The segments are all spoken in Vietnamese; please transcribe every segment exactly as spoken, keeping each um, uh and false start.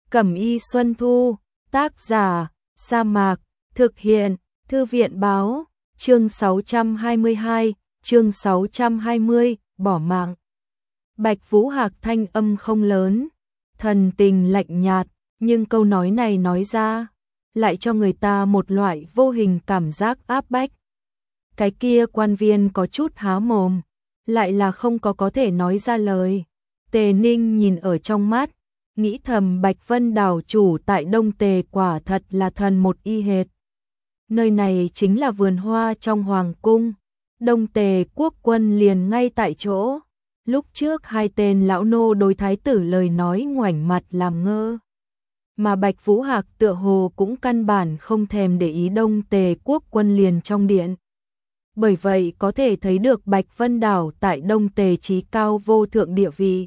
Cẩm y Xuân Thu, tác giả, Sa Mạc, thực hiện, Thư viện báo, chương sáu trăm hai mươi hai, chương sáu trăm hai mươi, bỏ mạng. Bạch Vũ Hạc thanh âm không lớn, thần tình lạnh nhạt, nhưng câu nói này nói ra, lại cho người ta một loại vô hình cảm giác áp bách. Cái kia quan viên có chút há mồm, lại là không có có thể nói ra lời. Tề Ninh nhìn ở trong mắt, nghĩ thầm Bạch Vân đảo chủ tại Đông Tề quả thật là thần một y hệt. Nơi này chính là vườn hoa trong hoàng cung, Đông Tề quốc quân liền ngay tại chỗ. Lúc trước hai tên lão nô đối thái tử lời nói ngoảnh mặt làm ngơ. Mà Bạch Vũ Hạc tựa hồ cũng căn bản không thèm để ý Đông Tề quốc quân liền trong điện. Bởi vậy có thể thấy được Bạch Vân đảo tại Đông Tề chí cao vô thượng địa vị.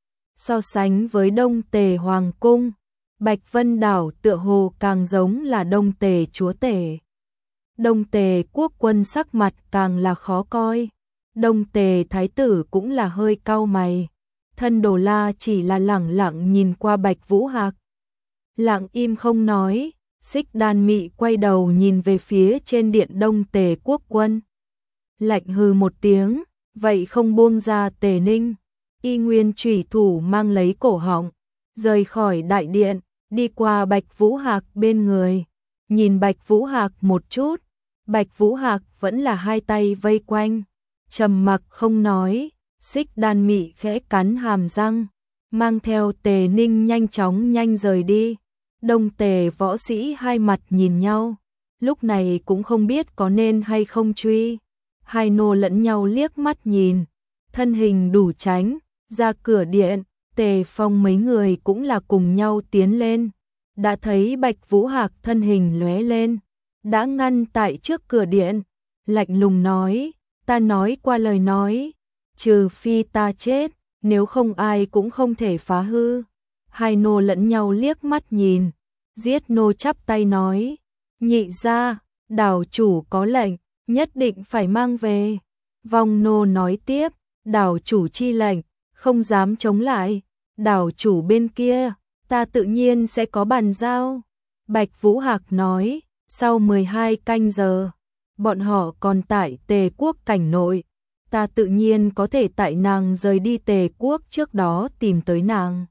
So sánh với Đông Tề hoàng cung, Bạch Vân đảo tựa hồ càng giống là Đông Tề chúa tể. Đông Tề quốc quân sắc mặt càng là khó coi. Đông Tề thái tử cũng là hơi cau mày. Thân Đồ La chỉ là lẳng lặng nhìn qua Bạch Vũ Hạc. Lặng im không nói, Xích Đan Mị quay đầu nhìn về phía trên điện Đông Tề quốc quân. Lạnh hừ một tiếng, vậy không buông ra Tề Ninh. Y nguyên chủy thủ mang lấy cổ họng, rời khỏi đại điện, đi qua Bạch Vũ Hạc bên người. Nhìn Bạch Vũ Hạc một chút, Bạch Vũ Hạc vẫn là hai tay vây quanh, trầm mặc không nói. Xích Đan Mị khẽ cắn hàm răng, mang theo Tề Ninh nhanh chóng nhanh rời đi. Đông Tề võ sĩ hai mặt nhìn nhau, lúc này cũng không biết có nên hay không truy. Hai nô lẫn nhau liếc mắt nhìn, thân hình đủ tránh, ra cửa điện. Tề Phong mấy người cũng là cùng nhau tiến lên, đã thấy Bạch Vũ Hạc thân hình lóe lên, đã ngăn tại trước cửa điện, lạnh lùng nói, ta nói qua lời nói, trừ phi ta chết, nếu không ai cũng không thể phá hư. Hai nô lẫn nhau liếc mắt nhìn, giết nô chắp tay nói, nhị gia, đảo chủ có lệnh, nhất định phải mang về. Vong nô nói tiếp, đảo chủ chi lệnh, không dám chống lại, đảo chủ bên kia, ta tự nhiên sẽ có bàn giao. Bạch Vũ Hạc nói, sau mười hai canh giờ, bọn họ còn tại Tề quốc cảnh nội, ta tự nhiên có thể tại nàng rời đi Tề quốc trước đó tìm tới nàng.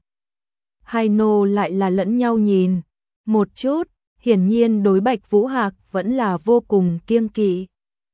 Hai nô lại là lẫn nhau nhìn một chút, hiển nhiên đối Bạch Vũ Hạc vẫn là vô cùng kiêng kỵ.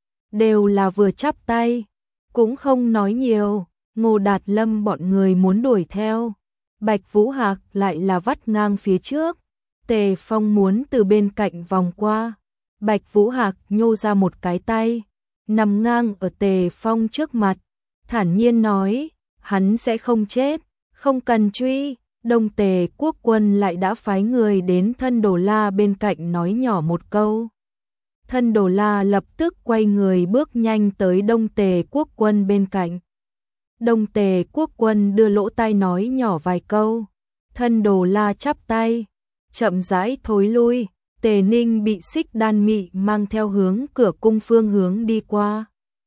Đều là vừa chắp tay, cũng không nói nhiều. Ngô Đạt Lâm bọn người muốn đuổi theo, Bạch Vũ Hạc lại là vắt ngang phía trước. Tề Phong muốn từ bên cạnh vòng qua, Bạch Vũ Hạc nhô ra một cái tay, nằm ngang ở Tề Phong trước mặt, thản nhiên nói, hắn sẽ không chết, không cần truy. Đông Tề quốc quân lại đã phái người đến Thân Đồ La bên cạnh nói nhỏ một câu. Thân Đồ La lập tức quay người bước nhanh tới Đông Tề quốc quân bên cạnh. Đông Tề quốc quân đưa lỗ tai nói nhỏ vài câu, Thân Đồ La chắp tay, chậm rãi thối lui. Tề Ninh bị Xích Đan Mị mang theo hướng cửa cung phương hướng đi qua.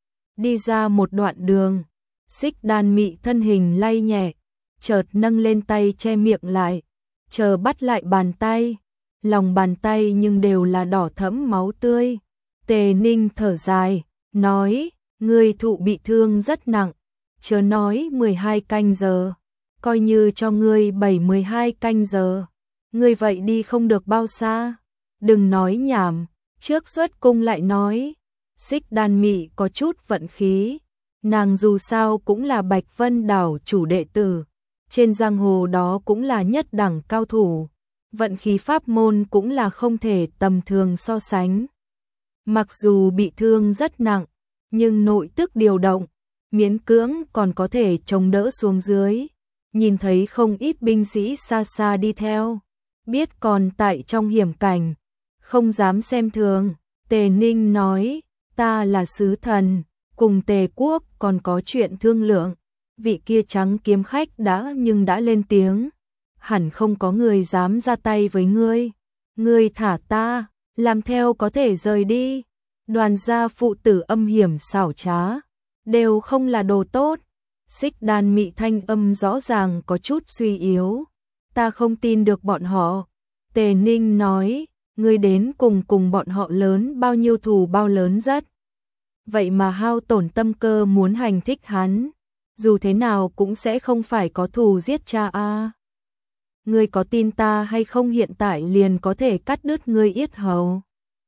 Đi ra một đoạn đường, Xích Đan Mị thân hình lay nhẹ, chợt nâng lên tay che miệng lại, chờ bắt lại bàn tay, lòng bàn tay nhưng đều là đỏ thẫm máu tươi. Tề Ninh thở dài, nói, ngươi thụ bị thương rất nặng, chớ nói mười hai canh giờ, coi như cho ngươi bảy mười hai canh giờ, ngươi vậy đi không được bao xa, đừng nói nhảm, trước xuất cung lại nói. Xích Đan Mị có chút vận khí, nàng dù sao cũng là Bạch Vân đảo chủ đệ tử, trên giang hồ đó cũng là nhất đẳng cao thủ, vận khí pháp môn cũng là không thể tầm thường so sánh. Mặc dù bị thương rất nặng, nhưng nội tức điều động, miễn cưỡng còn có thể chống đỡ xuống dưới. Nhìn thấy không ít binh sĩ xa xa đi theo, biết còn tại trong hiểm cảnh, không dám xem thường. Tề Ninh nói, ta là sứ thần, cùng Tề quốc còn có chuyện thương lượng. Vị kia trắng kiếm khách đã nhưng đã lên tiếng, hẳn không có người dám ra tay với ngươi. Ngươi thả ta, làm theo có thể rời đi. Đoàn gia phụ tử âm hiểm xảo trá, đều không là đồ tốt. Xích Đan Mị thanh âm rõ ràng có chút suy yếu. ta không tin được bọn họ. Tề Ninh nói, ngươi đến cùng cùng bọn họ lớn bao nhiêu thù bao lớn rất. Vậy mà hao tổn tâm cơ muốn hành thích hắn, dù thế nào cũng sẽ không phải có thù giết cha a. À. Ngươi có tin ta hay không hiện tại liền có thể cắt đứt ngươi yết hầu.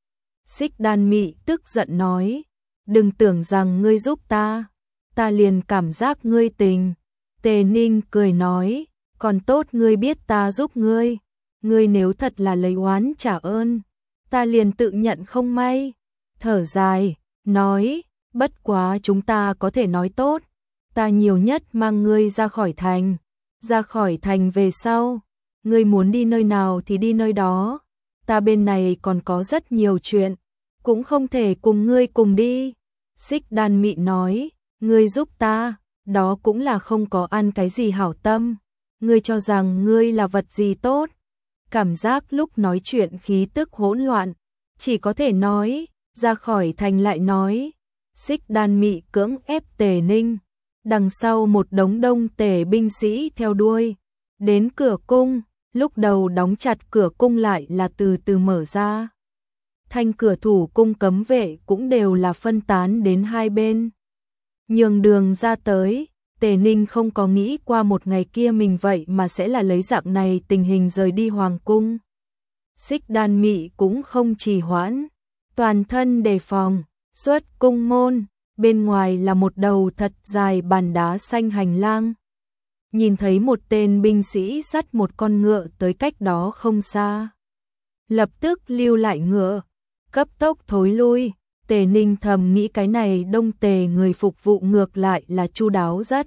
Xích Đan Mị tức giận nói, đừng tưởng rằng ngươi giúp ta, ta liền cảm giác ngươi tình. Tề Ninh cười nói, còn tốt ngươi biết ta giúp ngươi, ngươi nếu thật là lấy oán trả ơn, ta liền tự nhận không may. Thở dài, nói, bất quá chúng ta có thể nói tốt, ta nhiều nhất mang ngươi ra khỏi thành, ra khỏi thành về sau, ngươi muốn đi nơi nào thì đi nơi đó, ta bên này còn có rất nhiều chuyện, cũng không thể cùng ngươi cùng đi. Xích Đan Mị nói, ngươi giúp ta, đó cũng là không có ăn cái gì hảo tâm, ngươi cho rằng ngươi là vật gì tốt. Cảm giác lúc nói chuyện khí tức hỗn loạn, chỉ có thể nói, ra khỏi thành lại nói. Xích Đan Mị cưỡng ép Tề Ninh, đằng sau một đống đông tề binh sĩ theo đuôi, đến cửa cung, lúc đầu đóng chặt cửa cung lại là từ từ mở ra. Thanh cửa thủ cung cấm vệ cũng đều là phân tán đến hai bên. Nhường đường ra tới, Tề Ninh không có nghĩ qua một ngày kia mình vậy mà sẽ là lấy dạng này tình hình rời đi hoàng cung. Xích Đan Mị cũng không trì hoãn, toàn thân đề phòng, xuất cung môn, bên ngoài là một đầu thật dài bàn đá xanh hành lang. Nhìn thấy một tên binh sĩ dắt một con ngựa tới cách đó không xa. Lập tức lưu lại ngựa, cấp tốc thối lui. Tề Ninh thầm nghĩ cái này đông tề người phục vụ ngược lại là chu đáo rất.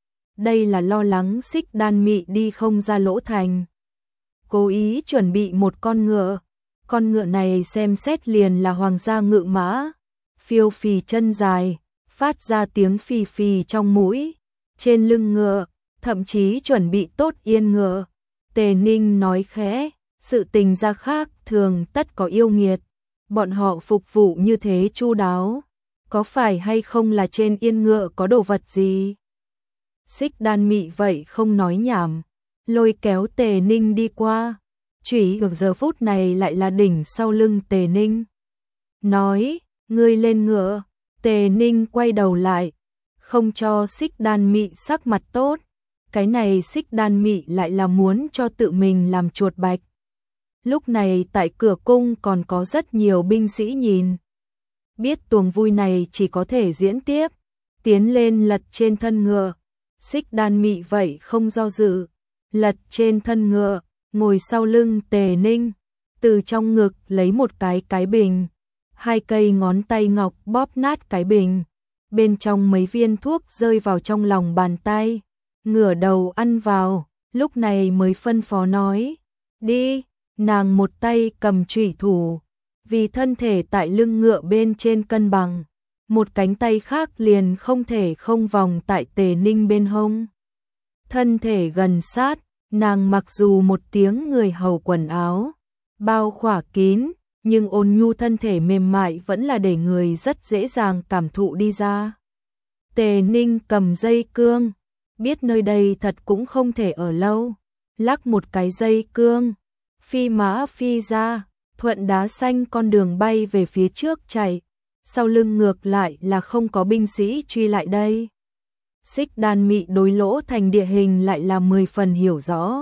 Đây là lo lắng Xích Đan Mị đi không ra lỗ thành. Cố ý chuẩn bị một con ngựa. Con ngựa này xem xét liền là hoàng gia ngự mã. Phiêu phì chân dài, phát ra tiếng phì phì trong mũi. Trên lưng ngựa, thậm chí chuẩn bị tốt yên ngựa. Tề Ninh nói khẽ, sự tình ra khác thường tất có yêu nghiệt. Bọn họ phục vụ như thế chu đáo, có phải hay không là trên yên ngựa có đồ vật gì? Xích Đan Mị vậy không nói nhảm, lôi kéo Tề Ninh đi qua, chủy ở giờ phút này lại là đỉnh sau lưng Tề Ninh. Nói, ngươi lên ngựa. Tề Ninh quay đầu lại, không cho Xích Đan Mị sắc mặt tốt, cái này Xích Đan Mị lại là muốn cho tự mình làm chuột bạch. Lúc này tại cửa cung còn có rất nhiều binh sĩ nhìn. Biết tuồng vui này chỉ có thể diễn tiếp, tiến lên lật trên thân ngựa. Xích Đan Mị vậy không do dự, lật trên thân ngựa, ngồi sau lưng Tề Ninh, từ trong ngực lấy một cái cái bình, hai cây ngón tay ngọc bóp nát cái bình, bên trong mấy viên thuốc rơi vào trong lòng bàn tay, ngửa đầu ăn vào, lúc này mới phân phó nói, đi. Nàng một tay cầm chủy thủ, vì thân thể tại lưng ngựa bên trên cân bằng, một cánh tay khác liền không thể không vòng tại Tề Ninh bên hông. Thân thể gần sát, nàng mặc dù một tiếng người hầu quần áo, bao khỏa kín, nhưng ôn nhu thân thể mềm mại vẫn là để người rất dễ dàng cảm thụ đi ra. Tề Ninh cầm dây cương, biết nơi đây thật cũng không thể ở lâu, lắc một cái dây cương. Phi mã phi ra, thuận đá xanh con đường bay về phía trước chạy, sau lưng ngược lại là không có binh sĩ truy lại đây. Xích Đan Mị đối lỗ thành địa hình lại là mười phần hiểu rõ.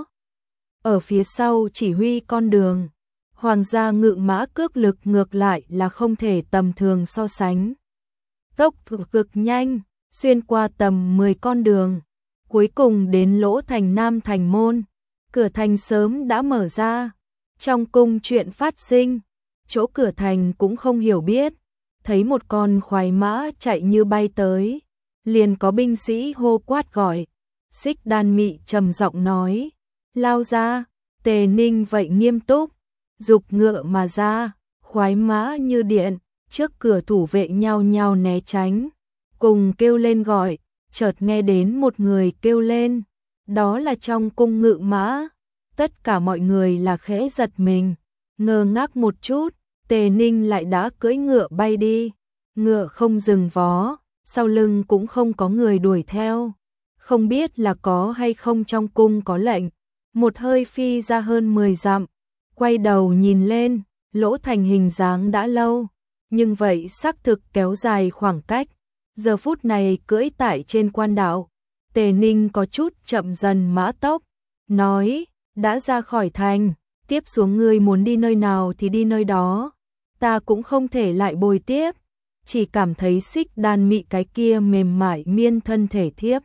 Ở phía sau chỉ huy con đường, hoàng gia ngự mã cước lực ngược lại là không thể tầm thường so sánh. Tốc độ cực nhanh, xuyên qua tầm mười con đường, cuối cùng đến lỗ thành Nam thành môn. Cửa thành sớm đã mở ra, trong cung chuyện phát sinh, chỗ cửa thành cũng không hiểu biết, thấy một con khoái mã chạy như bay tới, liền có binh sĩ hô quát gọi. Xích Đan Mị trầm giọng nói, lao ra. Tề Ninh vậy nghiêm túc, dục ngựa mà ra, khoái mã như điện, trước cửa thủ vệ nhao nhao né tránh, cùng kêu lên gọi, chợt nghe đến một người kêu lên, đó là trong cung ngự mã. Tất cả mọi người là khẽ giật mình, ngơ ngác một chút, Tề Ninh lại đã cưỡi ngựa bay đi, ngựa không dừng vó, sau lưng cũng không có người đuổi theo, không biết là có hay không trong cung có lệnh, một hơi phi ra hơn mười dặm, quay đầu nhìn lên, Lỗ Thành hình dáng đã lâu, nhưng vậy xác thực kéo dài khoảng cách. Giờ phút này cưỡi tại trên quan đạo, Tề Ninh có chút chậm dần mã tốc, nói, đã ra khỏi thành, tiếp xuống ngươi muốn đi nơi nào thì đi nơi đó, ta cũng không thể lại bồi tiếp, chỉ cảm thấy Xích Đan Mị cái kia mềm mại miên thân thể thiếp.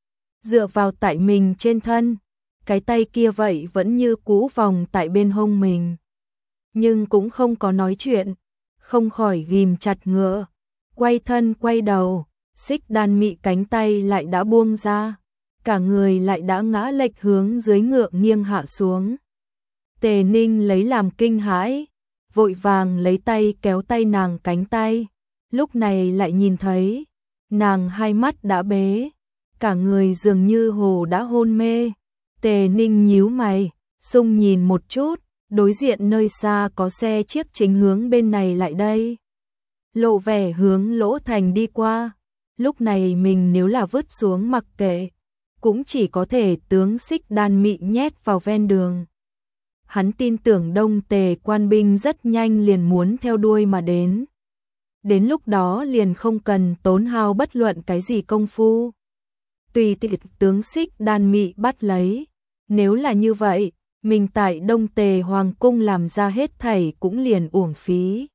Dựa vào tại mình trên thân, cái tay kia vậy vẫn như cũ vòng tại bên hông mình. Nhưng cũng không có nói chuyện, không khỏi ghim chặt ngựa, quay thân quay đầu, Xích Đan Mị cánh tay lại đã buông ra, cả người lại đã ngã lệch hướng dưới ngựa nghiêng hạ xuống. Tề Ninh lấy làm kinh hãi, vội vàng lấy tay kéo tay nàng cánh tay, lúc này lại nhìn thấy, nàng hai mắt đã bế, cả người dường như hồ đã hôn mê. Tề Ninh nhíu mày, sung nhìn một chút, đối diện nơi xa có xe chiếc chính hướng bên này lại đây. Lộ vẻ hướng Lỗ Thành đi qua, lúc này mình nếu là vứt xuống mặc kệ, cũng chỉ có thể tướng Xích Đan Mị nhét vào ven đường. Hắn tin tưởng Đông Tề quan binh rất nhanh liền muốn theo đuôi mà đến. Đến lúc đó liền không cần tốn hao bất luận cái gì công phu. Tùy tiện tướng Xích Đan Mị bắt lấy. Nếu là như vậy, mình tại Đông Tề Hoàng Cung làm ra hết thảy cũng liền uổng phí.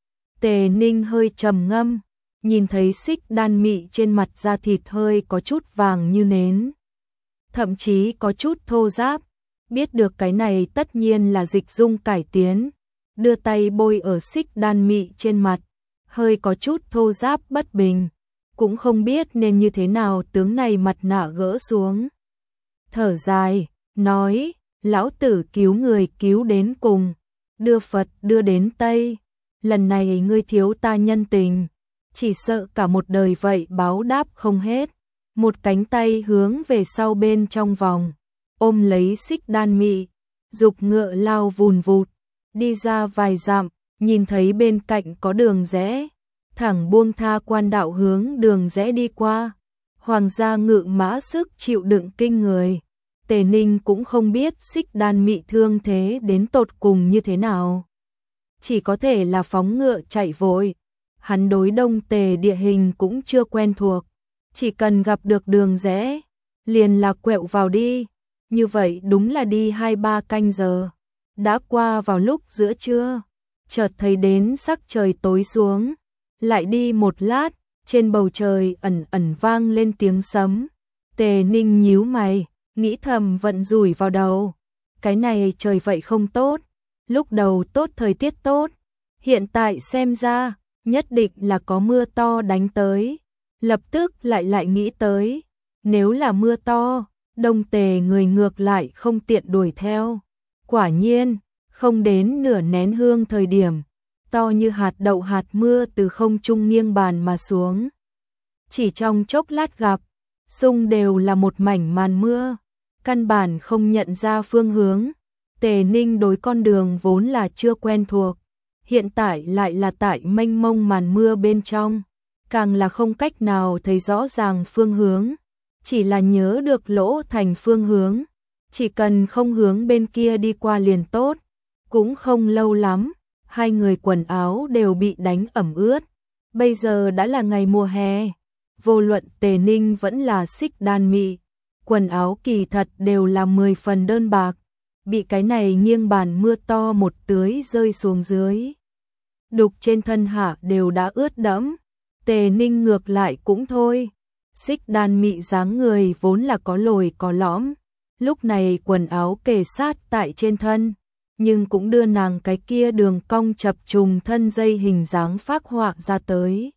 Tề Ninh hơi trầm ngâm, nhìn thấy Xích Đan Mị trên mặt da thịt hơi có chút vàng như nến. Thậm chí có chút thô ráp, biết được cái này tất nhiên là dịch dung cải tiến, đưa tay bôi ở Xích Đan Mị trên mặt, hơi có chút thô ráp bất bình, cũng không biết nên như thế nào tướng này mặt nạ gỡ xuống. Thở dài, nói, lão tử cứu người cứu đến cùng, đưa Phật đưa đến Tây, lần này ngươi thiếu ta nhân tình, chỉ sợ cả một đời vậy báo đáp không hết. Một cánh tay hướng về sau bên trong vòng, ôm lấy Xích Đan Mị, dục ngựa lao vùn vụt, đi ra vài dặm, nhìn thấy bên cạnh có đường rẽ, thẳng buông tha quan đạo hướng đường rẽ đi qua. Hoàng gia ngự mã sức chịu đựng kinh người, Tề Ninh cũng không biết Xích Đan Mị thương thế đến tột cùng như thế nào, chỉ có thể là phóng ngựa chạy vội. Hắn đối Đông Tề địa hình cũng chưa quen thuộc, chỉ cần gặp được đường rẽ, liền là quẹo vào đi, như vậy đúng là đi hai ba canh giờ. Đã qua vào lúc giữa trưa, chợt thấy đến sắc trời tối xuống, lại đi một lát, trên bầu trời ẩn ẩn vang lên tiếng sấm. Tề Ninh nhíu mày, nghĩ thầm vận rủi vào đầu, cái này trời vậy không tốt, lúc đầu tốt thời tiết tốt, hiện tại xem ra, nhất định là có mưa to đánh tới. Lập tức lại lại nghĩ tới, nếu là mưa to, Đông Tề người ngược lại không tiện đuổi theo. Quả nhiên, không đến nửa nén hương thời điểm, to như hạt đậu hạt mưa từ không trung nghiêng bàn mà xuống. Chỉ trong chốc lát gặp, xung đều là một mảnh màn mưa, căn bản không nhận ra phương hướng. Tề Ninh đối con đường vốn là chưa quen thuộc, hiện tại lại là tại mênh mông màn mưa bên trong, càng là không cách nào thấy rõ ràng phương hướng, chỉ là nhớ được Lỗ Thành phương hướng, chỉ cần không hướng bên kia đi qua liền tốt. Cũng không lâu lắm, hai người quần áo đều bị đánh ẩm ướt, bây giờ đã là ngày mùa hè, vô luận Tề Ninh vẫn là Xích Đan Mị, quần áo kỳ thật đều là mười phần đơn bạc, bị cái này nghiêng bàn mưa to một tưới rơi xuống dưới. Đục trên thân hạ đều đã ướt đẫm. Tề Ninh ngược lại cũng thôi, Xích Đan Mị dáng người vốn là có lồi có lõm, lúc này quần áo kề sát tại trên thân, nhưng cũng đưa nàng cái kia đường cong chập trùng thân dây hình dáng phác họa ra tới.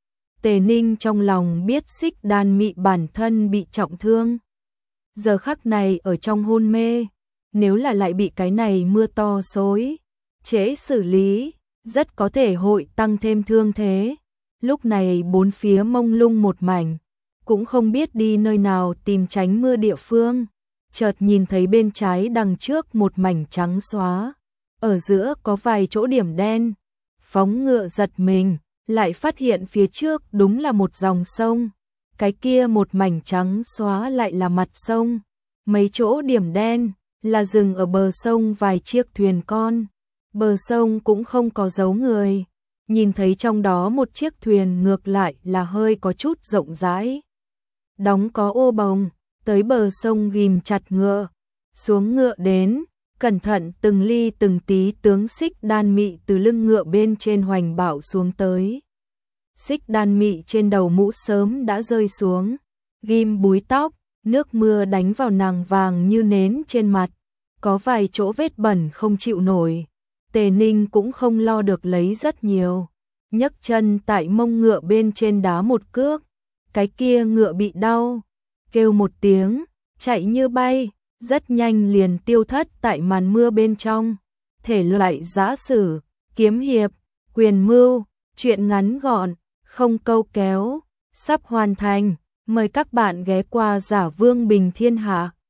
Tề Ninh trong lòng biết Xích Đan Mị bản thân bị trọng thương, giờ khắc này ở trong hôn mê, nếu là lại bị cái này mưa to xối trễ xử lý, rất có thể hội tăng thêm thương thế. Lúc này bốn phía mông lung một mảnh, cũng không biết đi nơi nào tìm tránh mưa địa phương. Chợt nhìn thấy bên trái đằng trước một mảnh trắng xóa, ở giữa có vài chỗ điểm đen. Phóng ngựa giật mình, lại phát hiện phía trước đúng là một dòng sông. Cái kia một mảnh trắng xóa lại là mặt sông, mấy chỗ điểm đen là dừng ở bờ sông vài chiếc thuyền con. Bờ sông cũng không có dấu người, nhìn thấy trong đó một chiếc thuyền ngược lại là hơi có chút rộng rãi. Đóng có ô bồng, tới bờ sông ghim chặt ngựa, xuống ngựa đến, cẩn thận từng ly từng tí tướng Xích Đan Mị từ lưng ngựa bên trên hoành bảo xuống tới. Xích Đan Mị trên đầu mũ sớm đã rơi xuống, ghim búi tóc, nước mưa đánh vào nàng vàng như nến trên mặt, có vài chỗ vết bẩn không chịu nổi. Tề Ninh cũng không lo được lấy rất nhiều, nhấc chân tại mông ngựa bên trên đá một cước, cái kia ngựa bị đau, kêu một tiếng, chạy như bay, rất nhanh liền tiêu thất tại màn mưa bên trong. Thể loại giã sử, kiếm hiệp, quyền mưu, truyện ngắn gọn, không câu kéo, sắp hoàn thành, mời các bạn ghé qua Giả Vương Bình Thiên Hạ.